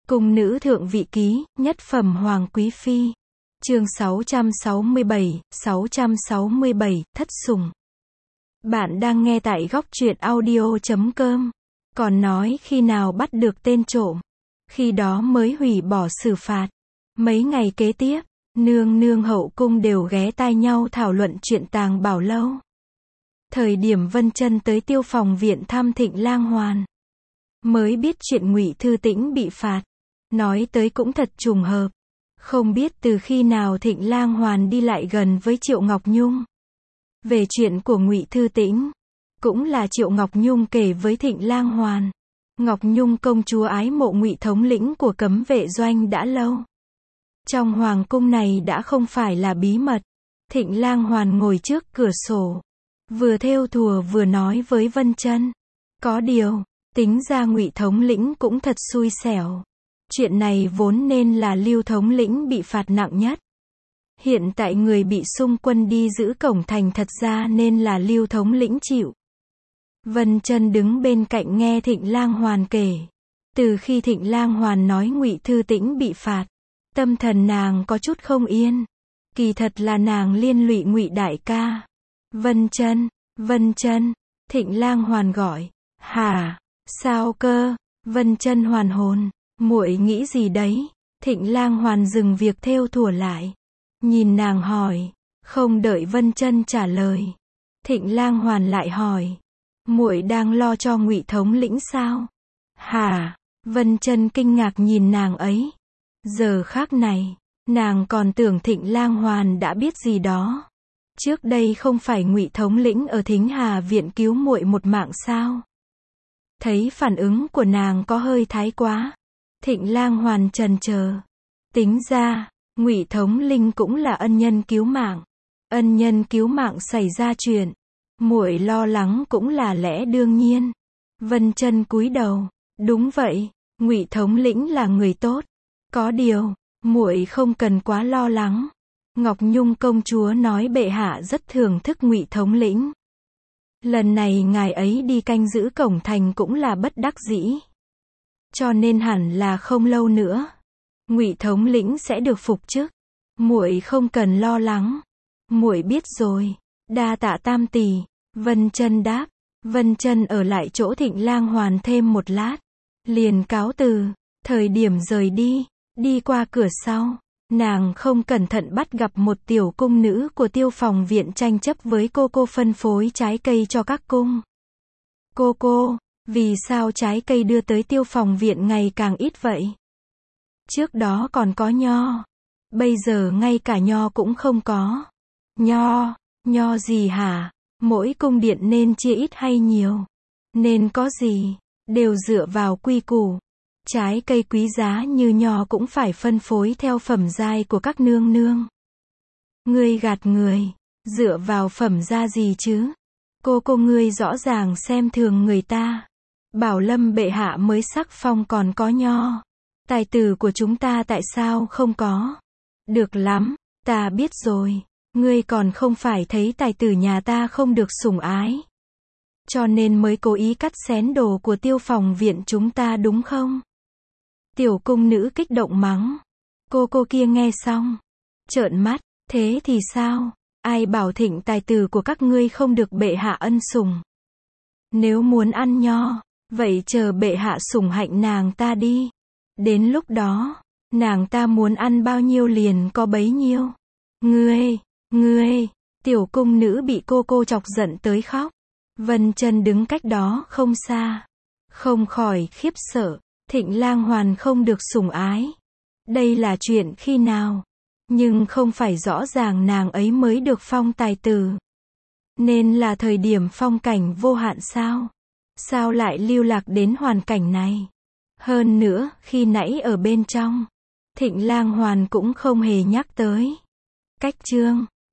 Cung nữ thượng vị ký, nhất phẩm hoàng quý phi. Chương 667, thất sủng. Bạn đang nghe tại góc truyện audio.com. Còn nói khi nào bắt được tên trộm, khi đó mới hủy bỏ xử phạt. Mấy ngày kế tiếp, nương nương hậu cung đều ghé tai nhau thảo luận chuyện Tàng Bảo Lâu. Thời điểm Vân Chân tới Tiêu Phòng viện thăm Thịnh Lang Hoàn, mới biết chuyện Ngụy Thư Tĩnh bị phạt. Nói tới cũng thật trùng hợp. Không biết từ khi nào Thịnh Lang Hoàn đi lại gần với Triệu Ngọc Nhung. Về chuyện của Ngụy Thư Tĩnh, cũng là Triệu Ngọc Nhung kể với Thịnh Lang Hoàn. Ngọc Nhung công chúa ái mộ Ngụy thống lĩnh của cấm vệ doanh đã lâu. Trong hoàng cung này đã không phải là bí mật. Thịnh Lang Hoàn ngồi trước cửa sổ, vừa thêu thùa vừa nói với Vân Chân. Có điều, tính ra Ngụy thống lĩnh cũng thật xui xẻo. Chuyện này vốn nên là Lưu thống lĩnh bị phạt nặng nhất. Hiện tại người bị xung quân đi giữ cổng thành thật ra nên là Lưu thống lĩnh chịu. Vân Chân đứng bên cạnh nghe Thịnh Lang Hoàn kể. Từ khi Thịnh Lang Hoàn nói Ngụy Thư Tĩnh bị phạt, tâm thần nàng có chút không yên. Kỳ thật là nàng liên lụy Ngụy đại ca. Vân Chân, Thịnh Lang Hoàn gọi. Hả? Sao cơ? Vân Chân hoàn hồn. Muội nghĩ gì đấy? Thịnh Lang Hoàn dừng việc thêu thùa lại, nhìn nàng hỏi. Không đợi Vân Chân trả lời, Thịnh Lang Hoàn lại hỏi. Muội đang lo cho Ngụy thống lĩnh sao? Hả? Vân Chân kinh ngạc nhìn nàng ấy. Giờ khắc này, nàng còn tưởng Thịnh Lang Hoàn đã biết gì đó. Trước đây không phải Ngụy thống lĩnh ở Thính Hà viện cứu muội một mạng sao? Thấy phản ứng của nàng có hơi thái quá, Thịnh Lang Hoàn chần chờ. Tính ra, Ngụy thống linh cũng là ân nhân cứu mạng. Ân nhân cứu mạng xảy ra chuyện, muội lo lắng cũng là lẽ đương nhiên. Vân Chân cúi đầu. Đúng vậy, Ngụy thống lĩnh là người tốt. Có điều, muội không cần quá lo lắng. Ngọc Nhung công chúa nói bệ hạ rất thưởng thức Ngụy thống lĩnh. Lần này ngài ấy đi canh giữ cổng thành cũng là bất đắc dĩ. Cho nên hẳn là không lâu nữa, Ngụy thống lĩnh sẽ được phục chức. Muội không cần lo lắng. Muội biết rồi. Đa tạ tam tỷ. Vân Chân đáp. Vân Chân ở lại chỗ Thịnh Lang Hoàn thêm một lát, liền cáo từ. Thời điểm rời đi, đi qua cửa sau, nàng không cẩn thận bắt gặp một tiểu cung nữ của Tiêu Phòng viện tranh chấp với cô phân phối trái cây cho các cung. Cô, vì sao trái cây đưa tới Tiêu Phòng viện ngày càng ít vậy? Trước đó còn có nho, bây giờ ngay cả nho cũng không có. Nho gì hả? Mỗi cung điện nên chia ít hay nhiều? Nên có gì? Đều dựa vào quy củ. Trái cây quý giá như nho cũng phải phân phối theo phẩm giai của các nương nương. Ngươi gạt người, dựa vào phẩm gia gì chứ? Cô ngươi rõ ràng xem thường người ta. Bảo Lâm bệ hạ mới sắc phong còn có nho. Tài tử của chúng ta tại sao không có? Được lắm, ta biết rồi. Ngươi còn không phải thấy tài tử nhà ta không được sủng ái, cho nên mới cố ý cắt xén đồ của Tiêu Phòng viện chúng ta đúng không? Tiểu cung nữ kích động mắng. Cô kia nghe xong, trợn mắt. Thế thì sao? Ai bảo Thịnh tài tử của các ngươi không được bệ hạ ân sủng? Nếu muốn ăn nho, vậy chờ bệ hạ sủng hạnh nàng ta đi. Đến lúc đó, nàng ta muốn ăn bao nhiêu liền có bấy nhiêu. Ngươi, tiểu cung nữ bị cô chọc giận tới khóc. Vân Chân đứng cách đó không xa, không khỏi khiếp sợ. Thịnh Lang Hoàn không được sủng ái, đây là chuyện khi nào? Nhưng không phải rõ ràng nàng ấy mới được phong tài tử, nên là thời điểm phong cảnh vô hạn sao? Sao lại lưu lạc đến hoàn cảnh này? Hơn nữa, khi nãy ở bên trong, Thịnh Lang Hoàn cũng không hề nhắc tới. Cách chương